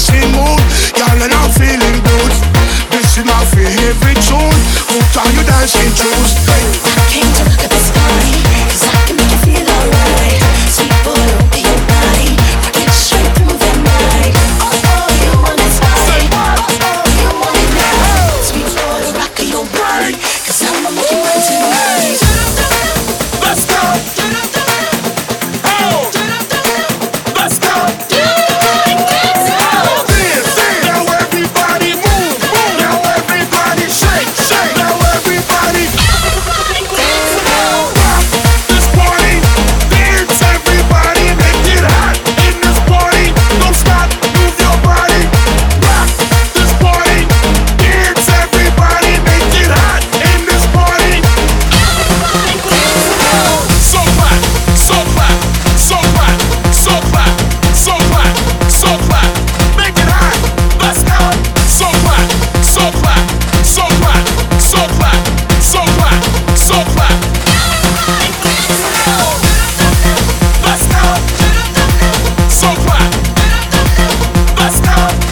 dancing mood, girl, and I'm feeling good. This is my favorite tune. Hooked on you dancing tunes. I came to look at this party, 'cause I can make you feel alright. Sweet boy, open your body, rock it straight through the night. Oh, oh, you want this body, oh, oh, you want it now. Sweet boy, rock your body, 'cause I'ma make you mine tonight. Let's go. Oh, let's go. Dance. Now everybody move, move. Now everybody shake, shake. Now everybody rock this party. Dance, everybody, make it hot in this party. Don't stop, move your body. Rock this party. Dance, everybody, make it hot in this party. So clap, so clap, so clap, so clap, so clap, so clap. Make it hot. Let's go. So clap, so clap, so clap, so clap, so clap, so clap. Let's go. So clap. Let's go.